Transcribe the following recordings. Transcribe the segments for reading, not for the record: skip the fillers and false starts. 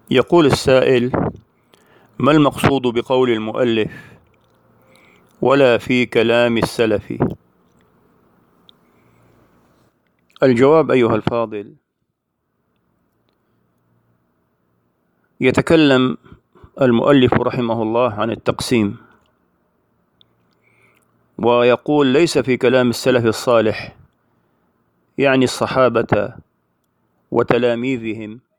يقول السائل: ما المقصود بقول المؤلف ولا في كلام السلف؟ الجواب أيها الفاضل: يتكلم المؤلف رحمه الله عن التقسيم، ويقول ليس في كلام السلف الصالح، يعني الصحابة وتلاميذهم،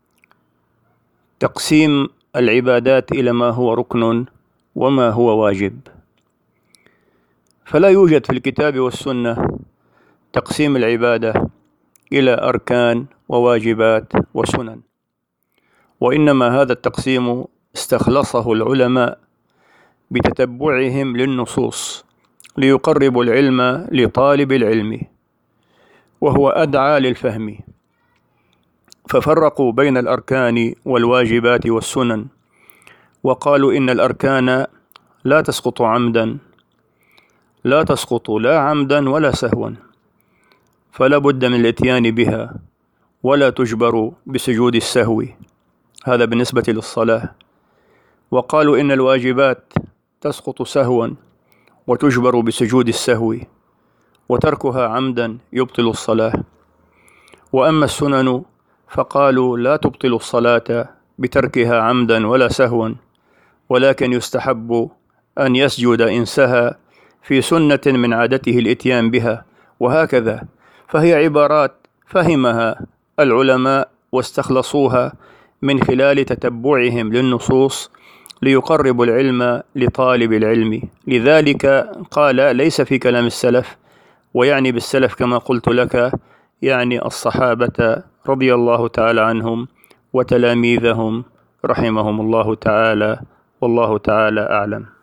تقسيم العبادات إلى ما هو ركن وما هو واجب. فلا يوجد في الكتاب والسنة تقسيم العبادة إلى أركان وواجبات وسنن، وإنما هذا التقسيم استخلصه العلماء بتتبعهم للنصوص ليقربوا العلم لطالب العلم، وهو أدعى للفهم، ففرقوا بين الأركان والواجبات والسنن، وقالوا إن الأركان لا تسقط عمدا، لا تسقط لا عمدا ولا سهوا، فلا بد من الاتيان بها، ولا تجبر بسجود السهو. هذا بالنسبة للصلاة. وقالوا إن الواجبات تسقط سهوا وتجبر بسجود السهو، وتركها عمدا يبطل الصلاة. وأما السنن فقالوا لا تبطل الصلاة بتركها عمدا ولا سهوا، ولكن يستحب أن يسجد إن سهى في سنة من عادته الإتيان بها، وهكذا. فهي عبارات فهمها العلماء واستخلصوها من خلال تتبعهم للنصوص ليقربوا العلم لطالب العلم. لذلك قال ليس في كلام السلف، ويعني بالسلف كما قلت لك يعني الصحابة رضي الله تعالى عنهم وتلاميذهم رحمهم الله تعالى، والله تعالى أعلم.